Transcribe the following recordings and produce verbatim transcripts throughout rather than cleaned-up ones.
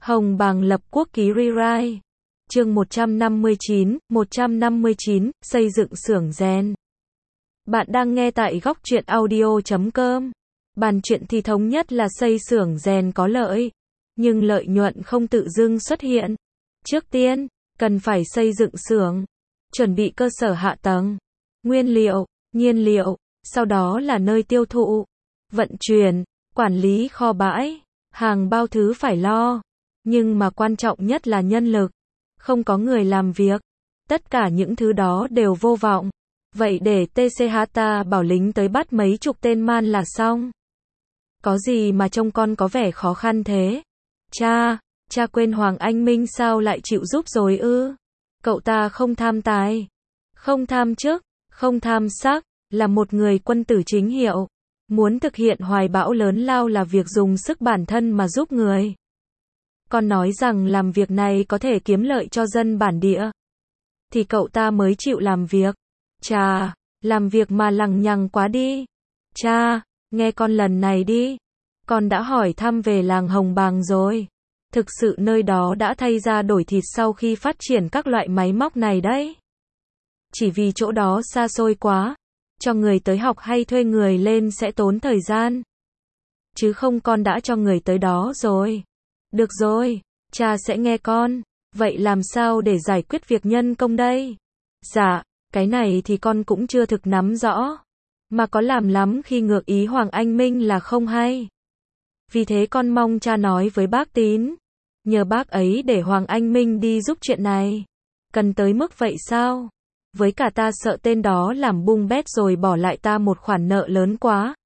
Hồng Bàng lập quốc ký rewrite. Chương một trăm năm mươi chín, một trăm năm mươi chín, xây dựng xưởng rèn. Bạn đang nghe tại góc truyện audio chấm com. Bàn chuyện thì thống nhất là xây xưởng rèn có lợi, nhưng lợi nhuận không tự dưng xuất hiện. Trước tiên, cần phải xây dựng xưởng, chuẩn bị cơ sở hạ tầng, nguyên liệu, nhiên liệu, sau đó là nơi tiêu thụ, vận chuyển, quản lý kho bãi, hàng bao thứ phải lo. Nhưng mà quan trọng nhất là nhân lực. Không có người làm việc, tất cả những thứ đó đều vô vọng. Vậy để tê xê hát ta bảo lính tới bắt mấy chục tên man là xong. Có gì mà trông con có vẻ khó khăn thế? Cha, cha quên Hoàng Anh Minh sao lại chịu giúp rồi ư? Cậu ta không tham tài, không tham chức, không tham sắc, là một người quân tử chính hiệu. Muốn thực hiện hoài bão lớn lao là việc dùng sức bản thân mà giúp người. Con nói rằng làm việc này có thể kiếm lợi cho dân bản địa, thì cậu ta mới chịu làm việc. Chà, làm việc mà lằng nhằng quá đi. Cha, nghe con lần này đi. Con đã hỏi thăm về làng Hồng Bàng rồi. Thực sự nơi đó đã thay ra đổi thịt sau khi phát triển các loại máy móc này đấy. Chỉ vì chỗ đó xa xôi quá, cho người tới học hay thuê người lên sẽ tốn thời gian. Chứ không con đã cho người tới đó rồi. Được rồi, cha sẽ nghe con. Vậy làm sao để giải quyết việc nhân công đây? Dạ, cái này thì con cũng chưa thực nắm rõ. Mà có làm lắm khi ngược ý Hoàng Anh Minh là không hay. Vì thế con mong cha nói với bác Tín. Nhờ bác ấy để Hoàng Anh Minh đi giúp chuyện này. Cần tới mức vậy sao? Với cả ta sợ tên đó làm bung bét rồi bỏ lại ta một khoản nợ lớn quá.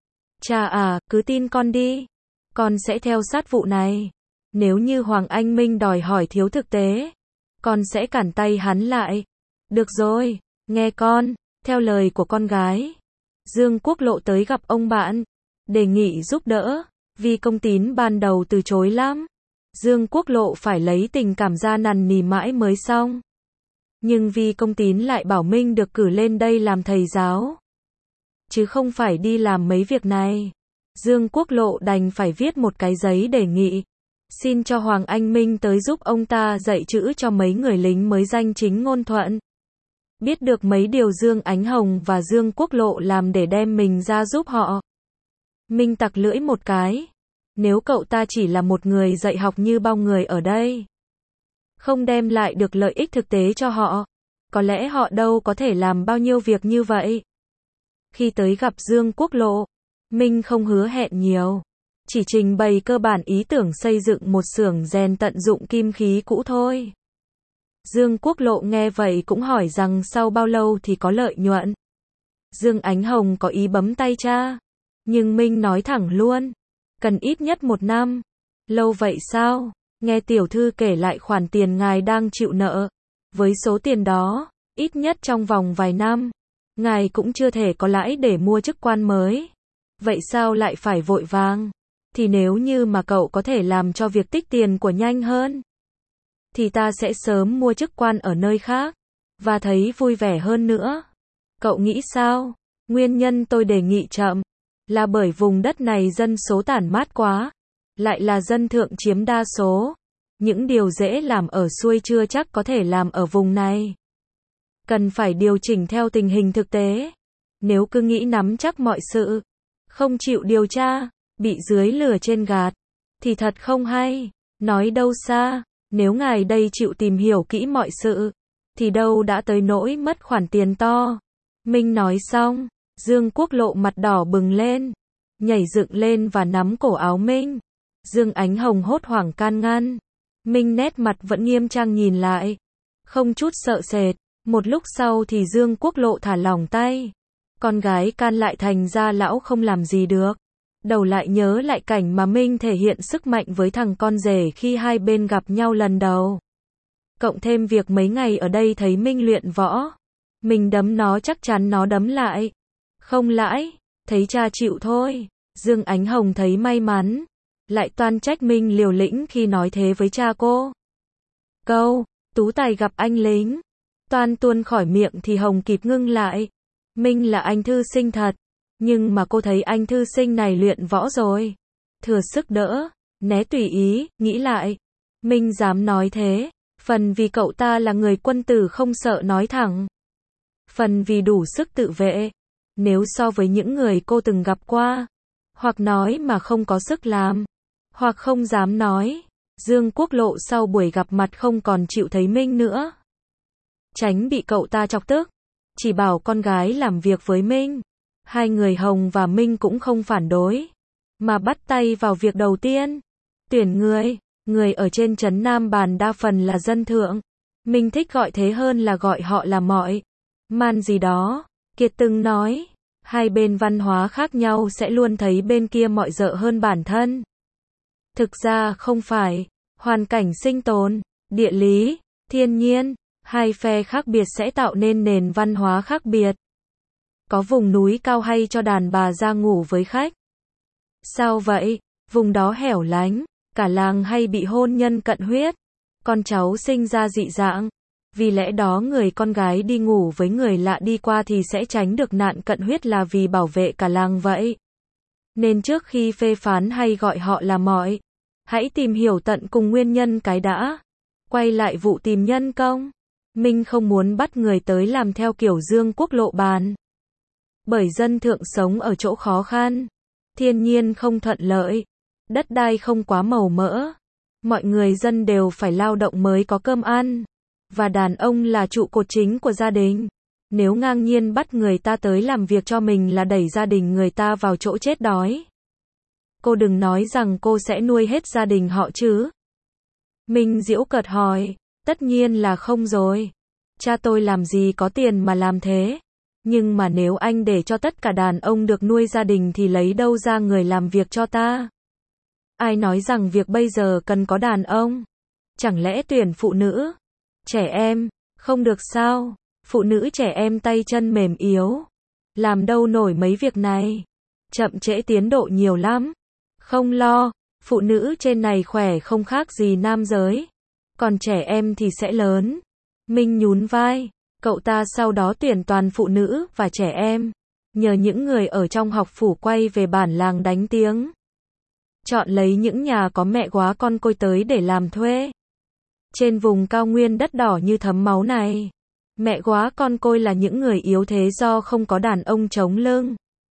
Cha à, cứ tin con đi. Con sẽ theo sát vụ này. Nếu như Hoàng Anh Minh đòi hỏi thiếu thực tế, con sẽ cản tay hắn lại. Được rồi, nghe con, theo lời của con gái. Dương Quốc Lộ tới gặp ông bạn, đề nghị giúp đỡ, vì Công Tín ban đầu từ chối lắm. Dương Quốc Lộ phải lấy tình cảm ra nằn nỉ mãi mới xong. Nhưng vì Công Tín lại bảo Minh được cử lên đây làm thầy giáo, chứ không phải đi làm mấy việc này. Dương Quốc Lộ đành phải viết một cái giấy đề nghị. Xin cho Hoàng Anh Minh tới giúp ông ta dạy chữ cho mấy người lính mới danh chính ngôn thuận. Biết được mấy điều Dương Ánh Hồng và Dương Quốc Lộ làm để đem mình ra giúp họ. Minh tặc lưỡi một cái. Nếu cậu ta chỉ là một người dạy học như bao người ở đây, không đem lại được lợi ích thực tế cho họ, có lẽ họ đâu có thể làm bao nhiêu việc như vậy. Khi tới gặp Dương Quốc Lộ, Minh không hứa hẹn nhiều. Chỉ trình bày cơ bản ý tưởng xây dựng một xưởng rèn tận dụng kim khí cũ thôi. Dương Quốc Lộ nghe vậy cũng hỏi rằng sau bao lâu thì có lợi nhuận. Dương Ánh Hồng có ý bấm tay cha. Nhưng Minh nói thẳng luôn. Cần ít nhất một năm. Lâu vậy sao? Nghe tiểu thư kể lại khoản tiền ngài đang chịu nợ. Với số tiền đó, ít nhất trong vòng vài năm, ngài cũng chưa thể có lãi để mua chức quan mới. Vậy sao lại phải vội vàng? Thì nếu như mà cậu có thể làm cho việc tích tiền của nhanh hơn, thì ta sẽ sớm mua chức quan ở nơi khác, và thấy vui vẻ hơn nữa. Cậu nghĩ sao? Nguyên nhân tôi đề nghị chậm, là bởi vùng đất này dân số tản mát quá, lại là dân thượng chiếm đa số. Những điều dễ làm ở xuôi chưa chắc có thể làm ở vùng này. Cần phải điều chỉnh theo tình hình thực tế. Nếu cứ nghĩ nắm chắc mọi sự, không chịu điều tra, bị dưới lừa trên gạt, thì thật không hay. Nói đâu xa, nếu ngài đây chịu tìm hiểu kỹ mọi sự, thì đâu đã tới nỗi mất khoản tiền to. Minh nói xong, Dương Quốc Lộ mặt đỏ bừng lên, nhảy dựng lên và nắm cổ áo Minh. Dương Ánh Hồng hốt hoảng can ngăn. Minh nét mặt vẫn nghiêm trang nhìn lại, không chút sợ sệt. Một lúc sau thì Dương Quốc Lộ thả lỏng tay. Con gái can lại thành ra lão không làm gì được. Đầu lại nhớ lại cảnh mà Minh thể hiện sức mạnh với thằng con rể khi hai bên gặp nhau lần đầu. Cộng thêm việc mấy ngày ở đây thấy Minh luyện võ. Mình đấm nó chắc chắn nó đấm lại. Không lãi, thấy cha chịu thôi. Dương Ánh Hồng thấy may mắn, lại toan trách Minh liều lĩnh khi nói thế với cha cô. Câu, tú tài gặp anh lính, toan tuôn khỏi miệng thì Hồng kịp ngưng lại. Minh là anh thư sinh thật, nhưng mà cô thấy anh thư sinh này luyện võ rồi. Thừa sức đỡ, né tùy ý, nghĩ lại, Minh dám nói thế, phần vì cậu ta là người quân tử không sợ nói thẳng, phần vì đủ sức tự vệ. Nếu so với những người cô từng gặp qua, hoặc nói mà không có sức làm, hoặc không dám nói, Dương Quốc Lộ sau buổi gặp mặt không còn chịu thấy Minh nữa. Tránh bị cậu ta chọc tức, chỉ bảo con gái làm việc với Minh. Hai người Hồng và Minh cũng không phản đối, mà bắt tay vào việc đầu tiên. Tuyển người, người ở trên trấn Nam Bàn đa phần là dân thượng. Minh thích gọi thế hơn là gọi họ là mọi man gì đó. Kiệt từng nói, hai bên văn hóa khác nhau sẽ luôn thấy bên kia mọi dợ hơn bản thân. Thực ra không phải, hoàn cảnh sinh tồn, địa lý, thiên nhiên, hai phe khác biệt sẽ tạo nên nền văn hóa khác biệt. Có vùng núi cao hay cho đàn bà ra ngủ với khách? Sao vậy? Vùng đó hẻo lánh, cả làng hay bị hôn nhân cận huyết, con cháu sinh ra dị dạng. Vì lẽ đó người con gái đi ngủ với người lạ đi qua thì sẽ tránh được nạn cận huyết là vì bảo vệ cả làng vậy. Nên trước khi phê phán hay gọi họ là mọi, hãy tìm hiểu tận cùng nguyên nhân cái đã. Quay lại vụ tìm nhân công. Minh không muốn bắt người tới làm theo kiểu Dương Quốc Lộ bàn. Bởi dân thượng sống ở chỗ khó khăn, thiên nhiên không thuận lợi, đất đai không quá màu mỡ. Mọi người dân đều phải lao động mới có cơm ăn. Và đàn ông là trụ cột chính của gia đình. Nếu ngang nhiên bắt người ta tới làm việc cho mình là đẩy gia đình người ta vào chỗ chết đói. Cô đừng nói rằng cô sẽ nuôi hết gia đình họ chứ. Minh giễu cợt hỏi, tất nhiên là không rồi. Cha tôi làm gì có tiền mà làm thế. Nhưng mà nếu anh để cho tất cả đàn ông được nuôi gia đình thì lấy đâu ra người làm việc cho ta? Ai nói rằng việc bây giờ cần có đàn ông? Chẳng lẽ tuyển phụ nữ? Trẻ em, không được sao? Phụ nữ trẻ em tay chân mềm yếu, làm đâu nổi mấy việc này. Chậm trễ tiến độ nhiều lắm. Không lo, phụ nữ trên này khỏe không khác gì nam giới. Còn trẻ em thì sẽ lớn. Minh nhún vai, cậu ta sau đó tuyển toàn phụ nữ và trẻ em. Nhờ những người ở trong học phủ quay về bản làng đánh tiếng. Chọn lấy những nhà có mẹ góa con côi tới để làm thuê. Trên vùng cao nguyên đất đỏ như thấm máu này, mẹ góa con côi là những người yếu thế do không có đàn ông chống lưng.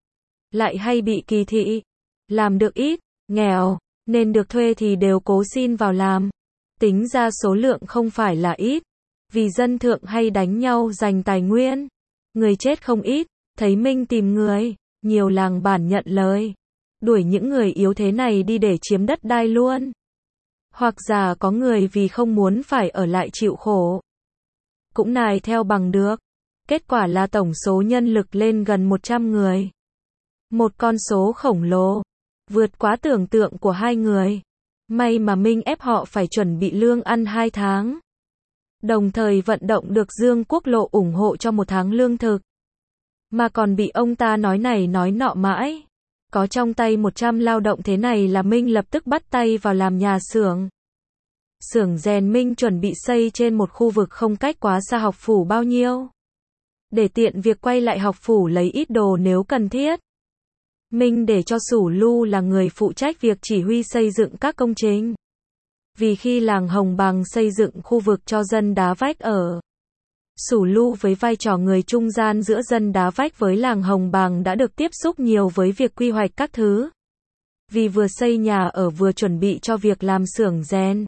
Lại hay bị kỳ thị, làm được ít, nghèo, nên được thuê thì đều cố xin vào làm. Tính ra số lượng không phải là ít, vì dân thượng hay đánh nhau giành tài nguyên. Người chết không ít, thấy Minh tìm người, nhiều làng bản nhận lời. Đuổi những người yếu thế này đi để chiếm đất đai luôn. Hoặc già có người vì không muốn phải ở lại chịu khổ, cũng nài theo bằng được. Kết quả là tổng số nhân lực lên gần một trăm người. Một con số khổng lồ, vượt quá tưởng tượng của hai người. May mà Minh ép họ phải chuẩn bị lương ăn hai tháng. Đồng thời vận động được Dương Quốc Lộ ủng hộ cho một tháng lương thực. Mà còn bị ông ta nói này nói nọ mãi. Có trong tay một trăm lao động thế này là Minh lập tức bắt tay vào làm nhà xưởng. Xưởng rèn Minh chuẩn bị xây trên một khu vực không cách quá xa học phủ bao nhiêu. Để tiện việc quay lại học phủ lấy ít đồ nếu cần thiết. Minh để cho Sủ Lu là người phụ trách việc chỉ huy xây dựng các công trình. Vì khi làng Hồng Bàng xây dựng khu vực cho dân đá vách ở, Sủ Lu với vai trò người trung gian giữa dân đá vách với làng Hồng Bàng đã được tiếp xúc nhiều với việc quy hoạch các thứ. Vì vừa xây nhà ở vừa chuẩn bị cho việc làm xưởng rèn.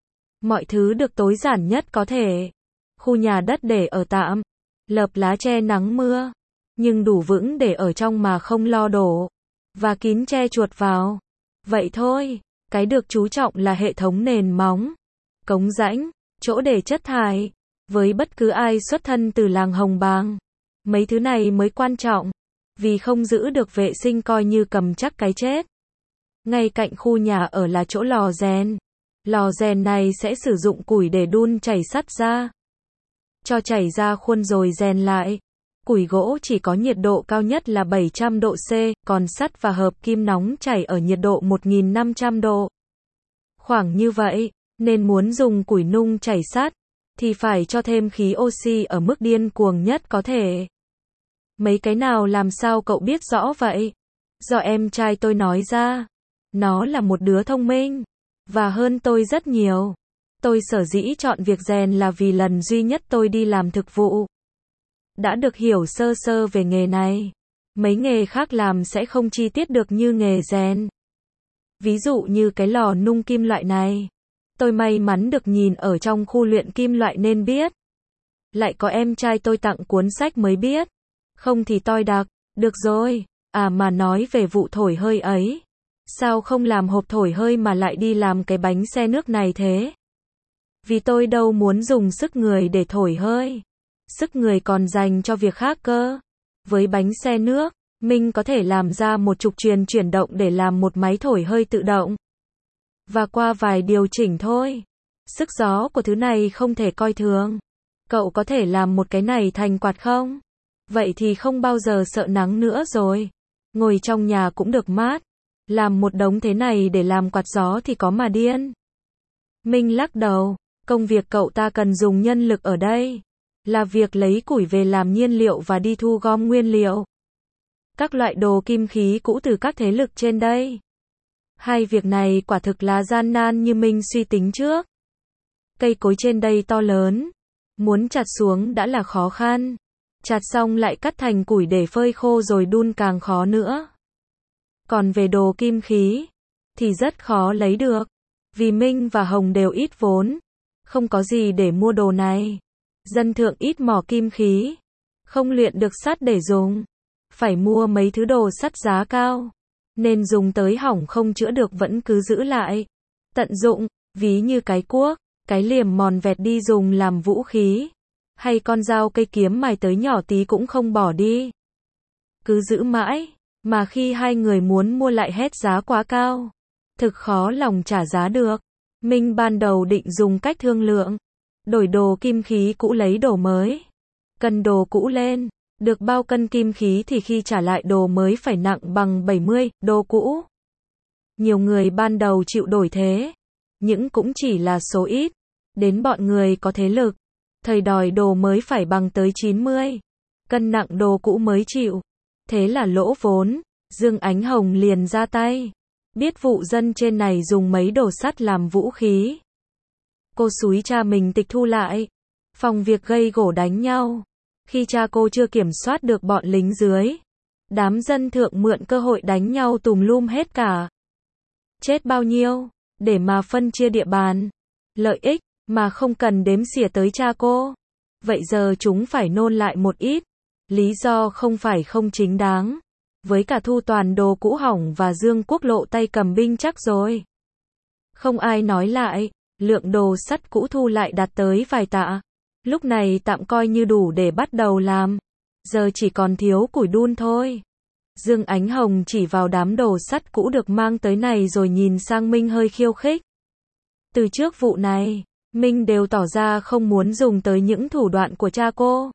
Mọi thứ được tối giản nhất có thể. Khu nhà đất để ở tạm, lợp lá che nắng mưa, nhưng đủ vững để ở trong mà không lo đổ, và kín che chuột vào. Vậy thôi, cái được chú trọng là hệ thống nền móng, cống rãnh, chỗ để chất thải. Với bất cứ ai xuất thân từ làng Hồng Bàng, mấy thứ này mới quan trọng, vì không giữ được vệ sinh coi như cầm chắc cái chết. Ngay cạnh khu nhà ở là chỗ lò rèn. Lò rèn này sẽ sử dụng củi để đun chảy sắt ra. Cho chảy ra khuôn rồi rèn lại. Củi gỗ chỉ có nhiệt độ cao nhất là bảy trăm độ C, còn sắt và hợp kim nóng chảy ở nhiệt độ một nghìn năm trăm độ. Khoảng như vậy, nên muốn dùng củi nung chảy sắt, thì phải cho thêm khí oxy ở mức điên cuồng nhất có thể. Mấy cái nào làm sao cậu biết rõ vậy? Do em trai tôi nói ra. Nó là một đứa thông minh, và hơn tôi rất nhiều. Tôi sở dĩ chọn việc rèn là vì lần duy nhất tôi đi làm thực vụ. Đã được hiểu sơ sơ về nghề này. Mấy nghề khác làm sẽ không chi tiết được như nghề rèn. Ví dụ như cái lò nung kim loại này. Tôi may mắn được nhìn ở trong khu luyện kim loại nên biết. Lại có em trai tôi tặng cuốn sách mới biết. Không thì tôi đặc. Được rồi. À mà nói về vụ thổi hơi ấy. Sao không làm hộp thổi hơi mà lại đi làm cái bánh xe nước này thế? Vì tôi đâu muốn dùng sức người để thổi hơi. Sức người còn dành cho việc khác cơ. Với bánh xe nước, mình có thể làm ra một trục chuyền chuyển động để làm một máy thổi hơi tự động. Và qua vài điều chỉnh thôi. Sức gió của thứ này không thể coi thường. Cậu có thể làm một cái này thành quạt không? Vậy thì không bao giờ sợ nắng nữa rồi. Ngồi trong nhà cũng được mát. Làm một đống thế này để làm quạt gió thì có mà điên. Minh lắc đầu. Công việc cậu ta cần dùng nhân lực ở đây. Là việc lấy củi về làm nhiên liệu và đi thu gom nguyên liệu. Các loại đồ kim khí cũ từ các thế lực trên đây. Hai việc này quả thực là gian nan như Minh suy tính trước. Cây cối trên đây to lớn. Muốn chặt xuống đã là khó khăn. Chặt xong lại cắt thành củi để phơi khô rồi đun càng khó nữa. Còn về đồ kim khí, thì rất khó lấy được. Vì Minh và Hồng đều ít vốn. Không có gì để mua đồ này. Dân thượng ít mỏ kim khí. Không luyện được sắt để dùng. Phải mua mấy thứ đồ sắt giá cao. Nên dùng tới hỏng không chữa được vẫn cứ giữ lại. Tận dụng, ví như cái cuốc, cái liềm mòn vẹt đi dùng làm vũ khí. Hay con dao cây kiếm mài tới nhỏ tí cũng không bỏ đi. Cứ giữ mãi, mà khi hai người muốn mua lại hết giá quá cao. Thực khó lòng trả giá được. Minh ban đầu định dùng cách thương lượng. Đổi đồ kim khí cũ lấy đồ mới. Cân đồ cũ lên. Được bao cân kim khí thì khi trả lại đồ mới phải nặng bằng bảy mươi đồ cũ. Nhiều người ban đầu chịu đổi thế. Nhưng cũng chỉ là số ít. Đến bọn người có thế lực. Thời đòi đồ mới phải bằng tới chín mươi. Cân nặng đồ cũ mới chịu. Thế là lỗ vốn. Dương Ánh Hồng liền ra tay. Biết vụ dân trên này dùng mấy đồ sắt làm vũ khí. Cô xúi cha mình tịch thu lại. Phòng việc gây gổ đánh nhau. Khi cha cô chưa kiểm soát được bọn lính dưới. Đám dân thượng mượn cơ hội đánh nhau tùm lum hết cả. Chết bao nhiêu, để mà phân chia địa bàn. Lợi ích, mà không cần đếm xỉa tới cha cô. Vậy giờ chúng phải nôn lại một ít. Lý do không phải không chính đáng. Với cả thu toàn đồ cũ hỏng và Dương Quốc lộ tay cầm binh chắc rồi. Không ai nói lại, lượng đồ sắt cũ thu lại đạt tới vài tạ. Lúc này tạm coi như đủ để bắt đầu làm. Giờ chỉ còn thiếu củi đun thôi. Dương Ánh Hồng chỉ vào đám đồ sắt cũ được mang tới này rồi nhìn sang Minh hơi khiêu khích. Từ trước vụ này, Minh đều tỏ ra không muốn dùng tới những thủ đoạn của cha cô.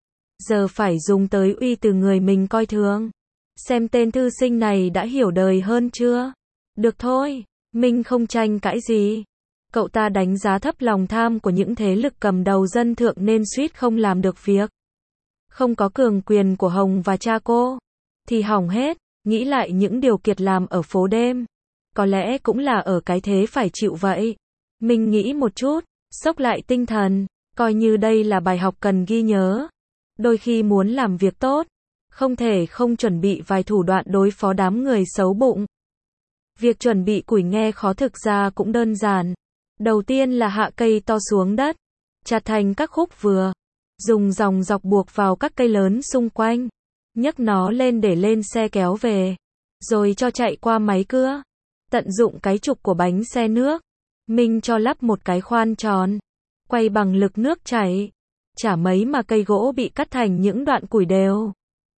Giờ phải dùng tới uy từ người mình coi thường. Xem tên thư sinh này đã hiểu đời hơn chưa? Được thôi, Minh không tranh cãi gì. Cậu ta đánh giá thấp lòng tham của những thế lực cầm đầu dân thượng nên suýt không làm được việc. Không có cường quyền của Hồng và cha cô, thì hỏng hết. Nghĩ lại những điều Kiệt làm ở phố đêm. Có lẽ cũng là ở cái thế phải chịu vậy. Minh nghĩ một chút, xốc lại tinh thần, coi như đây là bài học cần ghi nhớ. Đôi khi muốn làm việc tốt, không thể không chuẩn bị vài thủ đoạn đối phó đám người xấu bụng. Việc chuẩn bị củi nghe khó thực ra cũng đơn giản. Đầu tiên là hạ cây to xuống đất, chặt thành các khúc vừa, dùng dòng dọc buộc vào các cây lớn xung quanh, nhấc nó lên để lên xe kéo về, rồi cho chạy qua máy cưa. Tận dụng cái trục của bánh xe nước, Minh cho lắp một cái khoan tròn, quay bằng lực nước chảy, chả mấy mà cây gỗ bị cắt thành những đoạn củi đều.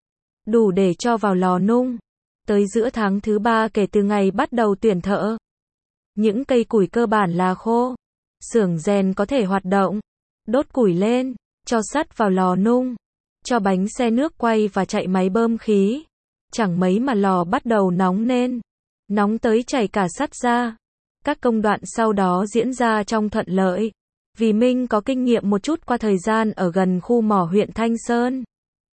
Đủ để cho vào lò nung. Tới giữa tháng thứ ba kể từ ngày bắt đầu tuyển thợ. Những cây củi cơ bản là khô. Xưởng rèn có thể hoạt động. Đốt củi lên, cho sắt vào lò nung, cho bánh xe nước quay và chạy máy bơm khí. Chẳng mấy mà lò bắt đầu nóng lên. Nóng tới chảy cả sắt ra. Các công đoạn sau đó diễn ra trong thuận lợi. Vì Minh có kinh nghiệm một chút qua thời gian ở gần khu mỏ huyện Thanh Sơn.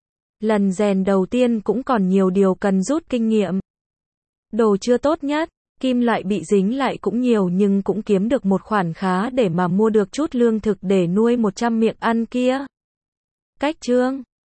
Lần rèn đầu tiên cũng còn nhiều điều cần rút kinh nghiệm. Đồ chưa tốt nhất, Kim loại bị dính lại cũng nhiều nhưng cũng kiếm được một khoản khá để mà mua được chút lương thực để nuôi một trăm miệng ăn kia. Cách chương